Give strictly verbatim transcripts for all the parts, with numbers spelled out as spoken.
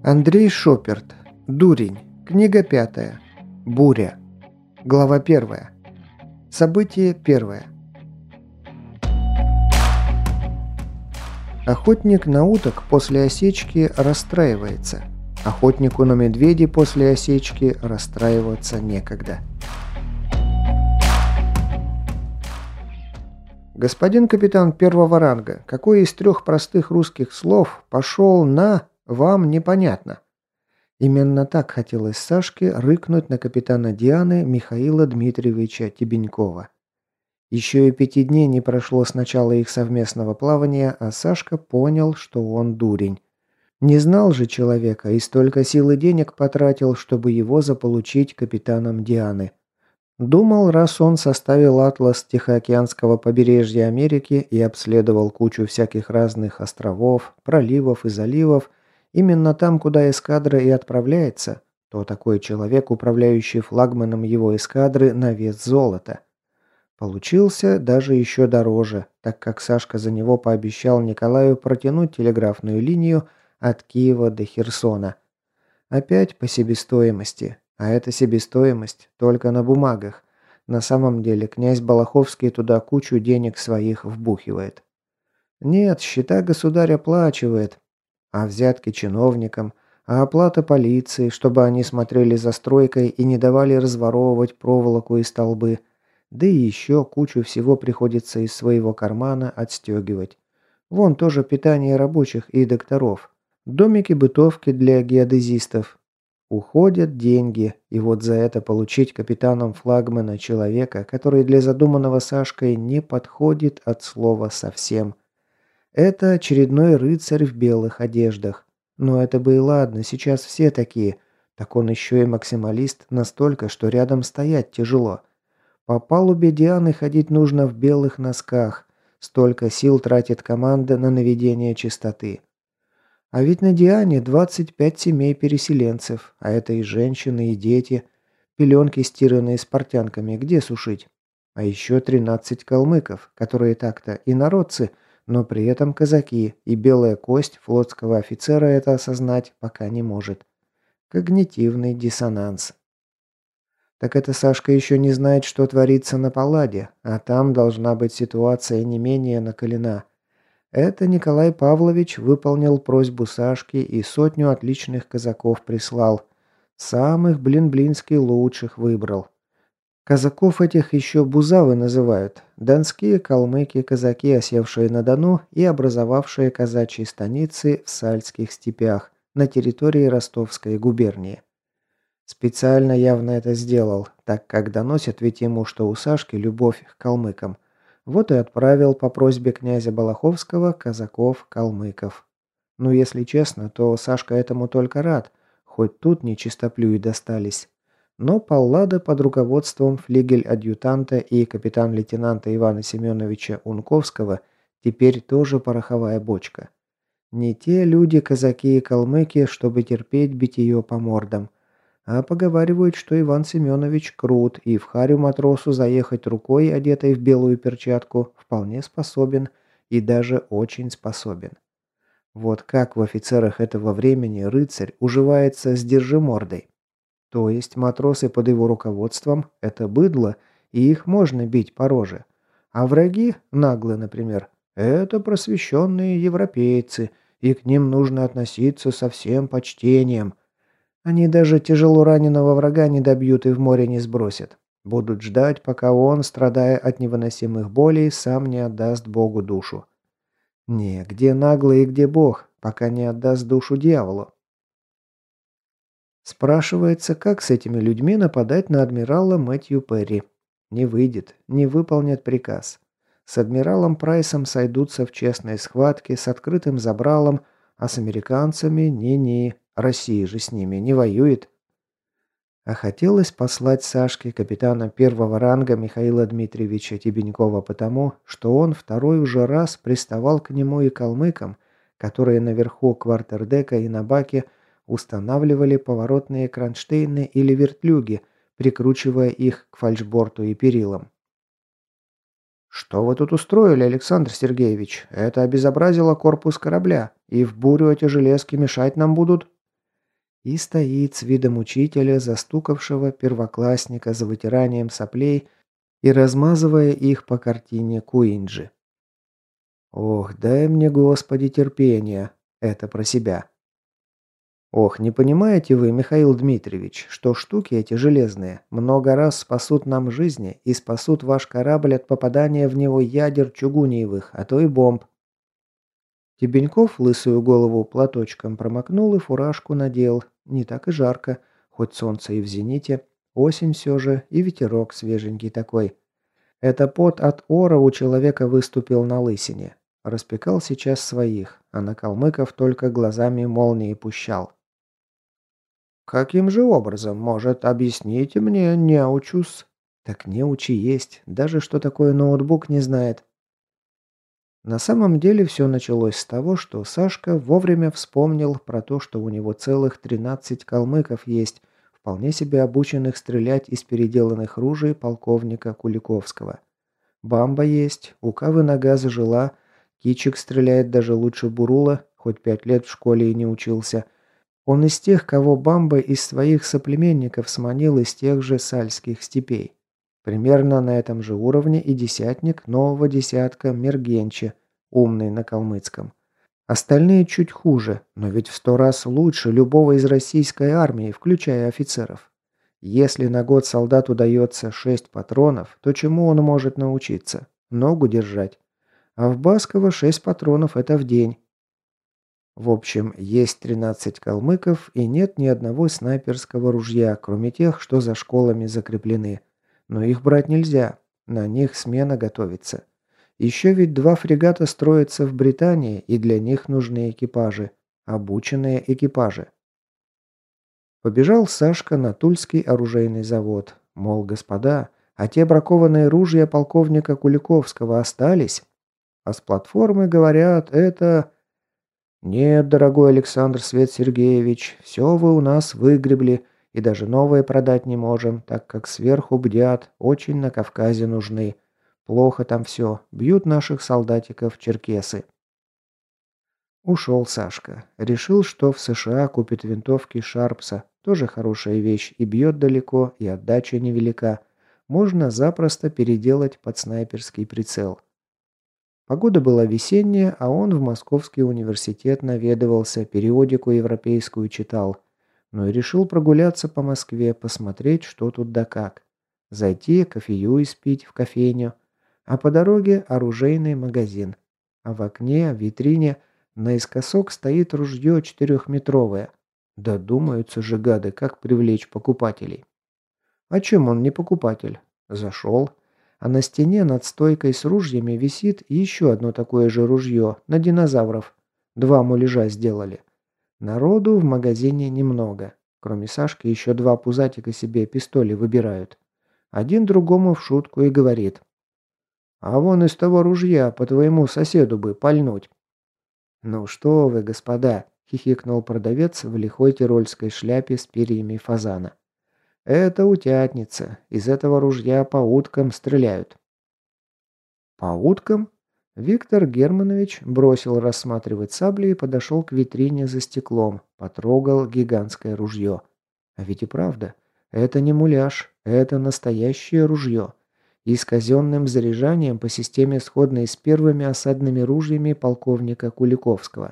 Андрей Шоперт. Дурень. Книга пятая. Буря. Глава первая. Событие первое. Охотник на уток после осечки расстраивается. Охотнику на медведей после осечки расстраиваться некогда. Господин капитан первого ранга, какой из трех простых русских слов пошел на «вам непонятно»? Именно так хотелось Сашке рыкнуть на капитана Дианы Михаила Дмитриевича Тебенькова. Еще и пяти дней не прошло с начала их совместного плавания, а Сашка понял, что он дурень. Не знал же человека и столько сил и денег потратил, чтобы его заполучить капитаном Дианы. Думал, раз он составил атлас Тихоокеанского побережья Америки и обследовал кучу всяких разных островов, проливов и заливов, именно там, куда эскадра и отправляется, то такой человек, управляющий флагманом его эскадры, на вес золота. Получился даже еще дороже, так как Сашка за него пообещал Николаю протянуть телеграфную линию от Киева до Херсона. Опять по себестоимости. А эта себестоимость только на бумагах. На самом деле князь Балаховский туда кучу денег своих вбухивает. Нет, счета государь оплачивает. А взятки чиновникам, а оплата полиции, чтобы они смотрели за стройкой и не давали разворовывать проволоку и столбы. Да и еще кучу всего приходится из своего кармана отстегивать. Вон тоже питание рабочих и докторов. Домики-бытовки для геодезистов. Уходят деньги, и вот за это получить капитаном флагмана человека, который для задуманного Сашкой не подходит от слова совсем. Это очередной рыцарь в белых одеждах. Но это бы и ладно, сейчас все такие. Так он еще и максималист настолько, что рядом стоять тяжело. По палубе Дианы ходить нужно в белых носках. Столько сил тратит команда на наведение чистоты. А ведь на Диане двадцать пять семей переселенцев, а это и женщины, и дети. Пеленки, стиранные с портянками, где сушить? А еще тринадцать калмыков, которые так-то инородцы, но при этом казаки, и белая кость флотского офицера это осознать пока не может. Когнитивный диссонанс. Так это Сашка еще не знает, что творится на Палладе, а там должна быть ситуация не менее накалена. Это Николай Павлович выполнил просьбу Сашки и сотню отличных казаков прислал. Самых, блин-блинский, лучших выбрал. Казаков этих еще бузавы называют. Донские калмыки, казаки, осевшие на Дону и образовавшие казачьи станицы в Сальских степях на территории Ростовской губернии. Специально явно это сделал, так как доносят ведь ему, что у Сашки любовь к калмыкам. Вот и отправил по просьбе князя Балаховского казаков-калмыков. Ну, если честно, то Сашка этому только рад, хоть тут не чистоплюи достались. Но Паллада под руководством флигель-адъютанта и капитан-лейтенанта Ивана Семеновича Унковского теперь тоже пороховая бочка. Не те люди, казаки и калмыки, чтобы терпеть битье по мордам. А поговаривают, что Иван Семенович крут, и в харю матросу заехать рукой, одетой в белую перчатку, вполне способен, и даже очень способен. Вот как в офицерах этого времени рыцарь уживается с держимордой. То есть матросы под его руководством – это быдло, и их можно бить по роже. А враги, наглые, например, это просвещенные европейцы, и к ним нужно относиться со всем почтением. Они даже тяжело раненого врага не добьют и в море не сбросят. Будут ждать, пока он, страдая от невыносимых болей, сам не отдаст Богу душу. Не, где наглый и где Бог, пока не отдаст душу дьяволу. Спрашивается, как с этими людьми нападать на адмирала Мэтью Перри. Не выйдет, не выполнят приказ. С адмиралом Прайсом сойдутся в честной схватке с открытым забралом, а с американцами не-не. Россия же с ними не воюет. А хотелось послать Сашке капитана первого ранга Михаила Дмитриевича Тебенькова потому, что он второй уже раз приставал к нему и калмыкам, которые наверху квартердека и на баке устанавливали поворотные кронштейны или вертлюги, прикручивая их к фальшборту и перилам. «Что вы тут устроили, Александр Сергеевич? Это обезобразило корпус корабля, и в бурю эти железки мешать нам будут?» И стоит с видом учителя, застукавшего первоклассника за вытиранием соплей и размазывая их по картине Куинджи. «Ох, дай мне, Господи, терпения!» Это про себя. «Ох, не понимаете вы, Михаил Дмитриевич, что штуки эти железные много раз спасут нам жизни и спасут ваш корабль от попадания в него ядер чугуниевых, а то и бомб?» Тебеньков лысую голову платочком промокнул и фуражку надел. Не так и жарко, хоть солнце и в зените. Осень все же, и ветерок свеженький такой. Это пот от ора у человека выступил на лысине. Распекал сейчас своих, а на калмыков только глазами молнии пущал. «Каким же образом? Может, объясните мне, неучус?» «Так неучи есть, даже что такое ноутбук не знает». На самом деле все началось с того, что Сашка вовремя вспомнил про то, что у него целых тринадцать калмыков есть, вполне себе обученных стрелять из переделанных ружей полковника Куликовского. Бамба есть, у Кавы нога зажила, Кичик стреляет даже лучше Бурула, хоть пять лет в школе и не учился. Он из тех, кого Бамба из своих соплеменников сманил из тех же сальских степей. Примерно на этом же уровне и десятник нового десятка Мергенче, умный на калмыцком. Остальные чуть хуже, но ведь в сто раз лучше любого из российской армии, включая офицеров. Если на год солдату дается шесть патронов, то чему он может научиться? Ногу держать. А в Басково шесть патронов – это в день. В общем, есть тринадцать калмыков и нет ни одного снайперского ружья, кроме тех, что за школами закреплены. Но их брать нельзя, на них смена готовится. Еще ведь два фрегата строятся в Британии, и для них нужны экипажи. Обученные экипажи. Побежал Сашка на Тульский оружейный завод. Мол, господа, а те бракованные ружья полковника Куликовского остались? А с платформы говорят, это... Нет, дорогой Александр Свет Сергеевич, все вы у нас выгребли, и даже новые продать не можем, так как сверху бдят, очень на Кавказе нужны. Плохо там все, бьют наших солдатиков черкесы. Ушел Сашка. Решил, что в США купит винтовки Шарпса. Тоже хорошая вещь, и бьет далеко, и отдача невелика. Можно запросто переделать под снайперский прицел. Погода была весенняя, а он в Московский университет наведывался, периодику европейскую читал. Ну и решил прогуляться по Москве, посмотреть, что тут да как. Зайти, кофею испить в кофейню. А по дороге оружейный магазин. А в окне, в витрине, наискосок стоит ружье четырехметровое. Додумаются же гады, как привлечь покупателей. А чем он не покупатель? Зашел. А на стене над стойкой с ружьями висит еще одно такое же ружье, на динозавров. Два муляжа сделали. Народу в магазине немного. Кроме Сашки еще два пузатика себе пистоли выбирают. Один другому в шутку и говорит. «А вон из того ружья по твоему соседу бы пальнуть». «Ну что вы, господа!» — хихикнул продавец в лихой тирольской шляпе с перьями фазана. «Это утятница. Из этого ружья по уткам стреляют». «По уткам?» Виктор Германович бросил рассматривать сабли и подошел к витрине за стеклом, потрогал гигантское ружье. А ведь и правда, это не муляж, это настоящее ружье. И с казенным заряжанием по системе, сходной с первыми осадными ружьями полковника Куликовского.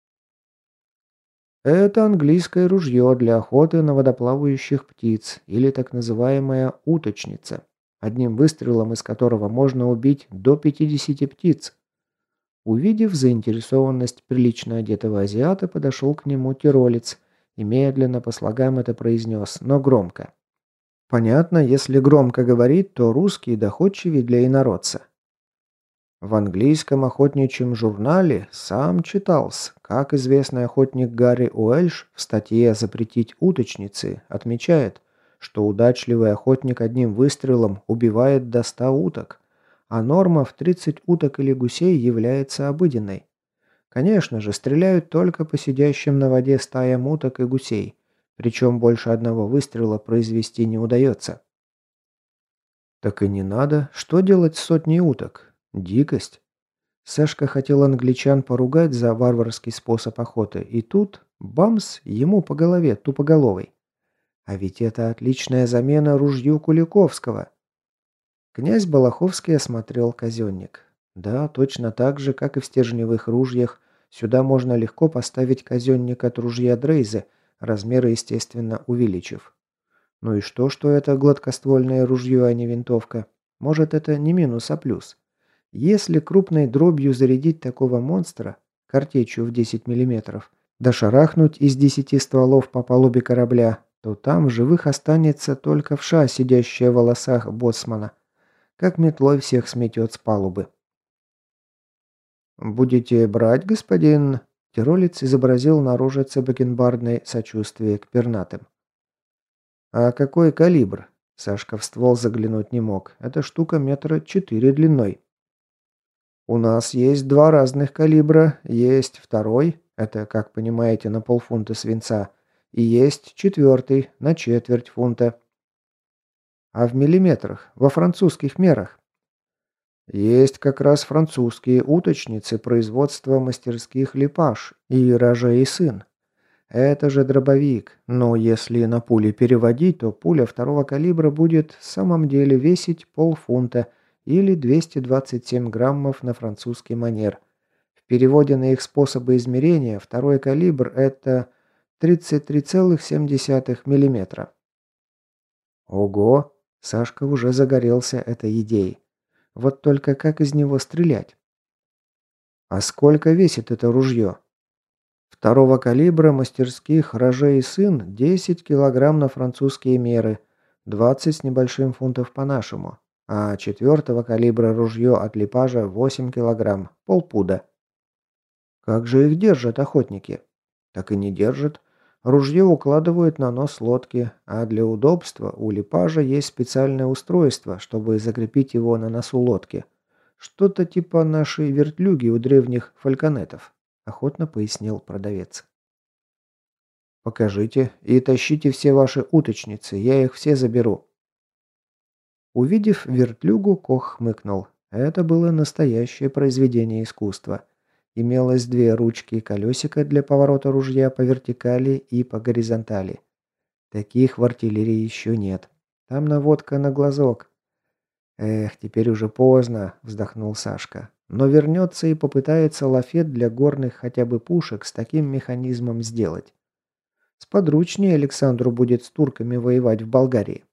Это английское ружье для охоты на водоплавающих птиц, или так называемая уточница, одним выстрелом из которого можно убить до пятидесяти птиц. Увидев заинтересованность прилично одетого азиата, подошел к нему тиролец и медленно по слогам это произнес, но громко. Понятно, если громко говорит, то русский доходчивее для инородца. В английском охотничьем журнале сам читался, как известный охотник Гарри Уэльш в статье «Запретить уточницы» отмечает, что удачливый охотник одним выстрелом убивает до ста уток, а норма в тридцать уток или гусей является обыденной. Конечно же, стреляют только по сидящим на воде стаям уток и гусей, причем больше одного выстрела произвести не удается. Так и не надо, что делать с сотней уток? Дикость. Сашка хотел англичан поругать за варварский способ охоты, и тут, бамс, ему по голове тупоголовый. А ведь это отличная замена ружью Куликовского. Князь Балаховский осмотрел казенник. Да, точно так же, как и в стержневых ружьях, сюда можно легко поставить казенник от ружья Дрейзе, размеры, естественно, увеличив. Ну и что, что это гладкоствольное ружье, а не винтовка? Может, это не минус, а плюс? Если крупной дробью зарядить такого монстра, картечью в десять миллиметров, да шарахнуть из десяти стволов по палубе корабля, то там в живых останется только вша, сидящая в волосах боцмана. Как метлой всех сметет с палубы. «Будете брать, господин?» Тиролец изобразил на рожице бакенбардной сочувствие к пернатым. «А какой калибр?» Сашка в ствол заглянуть не мог. Эта штука метра четыре длиной. «У нас есть два разных калибра. Есть второй, это, как понимаете, на полфунта свинца, и есть четвертый, на четверть фунта». «А в миллиметрах, во французских мерах?» «Есть как раз французские уточницы производства мастерских Лепаш и Роже и сын. Это же дробовик, но если на пули переводить, то пуля второго калибра будет в самом деле весить полфунта или двести двадцать семь граммов на французский манер. В переводе на их способы измерения второй калибр это тридцать три целых семь десятых миллиметра. Ого! Сашка уже загорелся этой идеей. Вот только как из него стрелять? А сколько весит это ружье? Второго калибра мастерских Роже и сын десять килограмм на французские меры, двадцать с небольшим фунтов по-нашему. А четвертого калибра ружье от Лепажа восемь килограмм, полпуда. Как же их держат охотники? Так и не держат. Ружье укладывают на нос лодки, а для удобства у Лепажа есть специальное устройство, чтобы закрепить его на носу лодки. Что-то типа нашей вертлюги у древних фальконетов, охотно пояснил продавец. Покажите и тащите все ваши уточницы, я их все заберу. Увидев вертлюгу, Кох хмыкнул. Это было настоящее произведение искусства. Имелось две ручки и колесико для поворота ружья по вертикали и по горизонтали. Таких в артиллерии еще нет. Там наводка на глазок. «Эх, теперь уже поздно», — вздохнул Сашка. «Но вернется и попытается лафет для горных хотя бы пушек с таким механизмом сделать. Сподручнее Александру будет с турками воевать в Болгарии».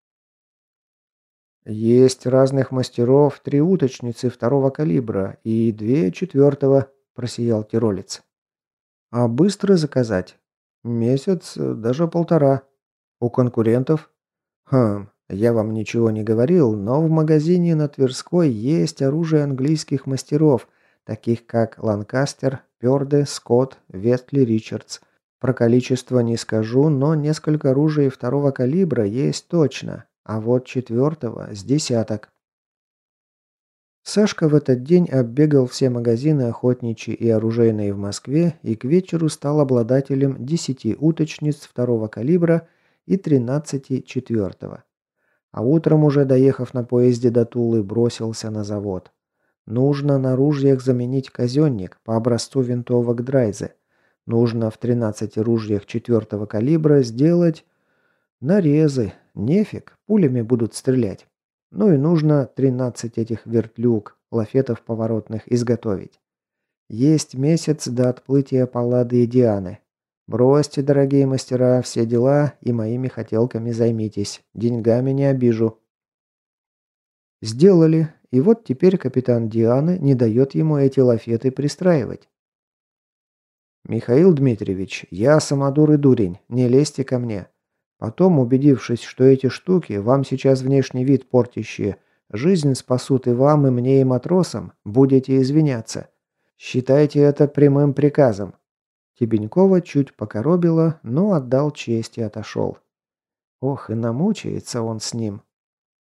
«Есть разных мастеров, три уточницы второго калибра и две четвертого», – просиял тиролец. «А быстро заказать? Месяц, даже полтора. У конкурентов?» «Хм, я вам ничего не говорил, но в магазине на Тверской есть оружие английских мастеров, таких как Ланкастер, Пёрде, Скотт, Ветли, Ричардс. Про количество не скажу, но несколько оружий второго калибра есть точно. А вот четвертого с десяток». Сашка в этот день оббегал все магазины охотничьи и оружейные в Москве и к вечеру стал обладателем десяти уточниц второго калибра и тринадцати четвертого. А утром, уже доехав на поезде до Тулы, бросился на завод. Нужно на ружьях заменить казенник по образцу винтовок Драйзе. Нужно в тринадцати ружьях четвертого калибра сделать нарезы. Нефиг, пулями будут стрелять. Ну и нужно тринадцать этих вертлюг, лафетов поворотных, изготовить. Есть месяц до отплытия Паллады и Дианы. Бросьте, дорогие мастера, все дела и моими хотелками займитесь. Деньгами не обижу. Сделали, и вот теперь капитан Дианы не дает ему эти лафеты пристраивать. «Михаил Дмитриевич, я самодур и дурень, не лезьте ко мне. Потом, убедившись, что эти штуки, вам сейчас внешний вид портящие, жизнь спасут и вам, и мне, и матросам, будете извиняться. Считайте это прямым приказом». Тебенькова чуть покоробило, но отдал честь и отошел. Ох, и намучается он с ним.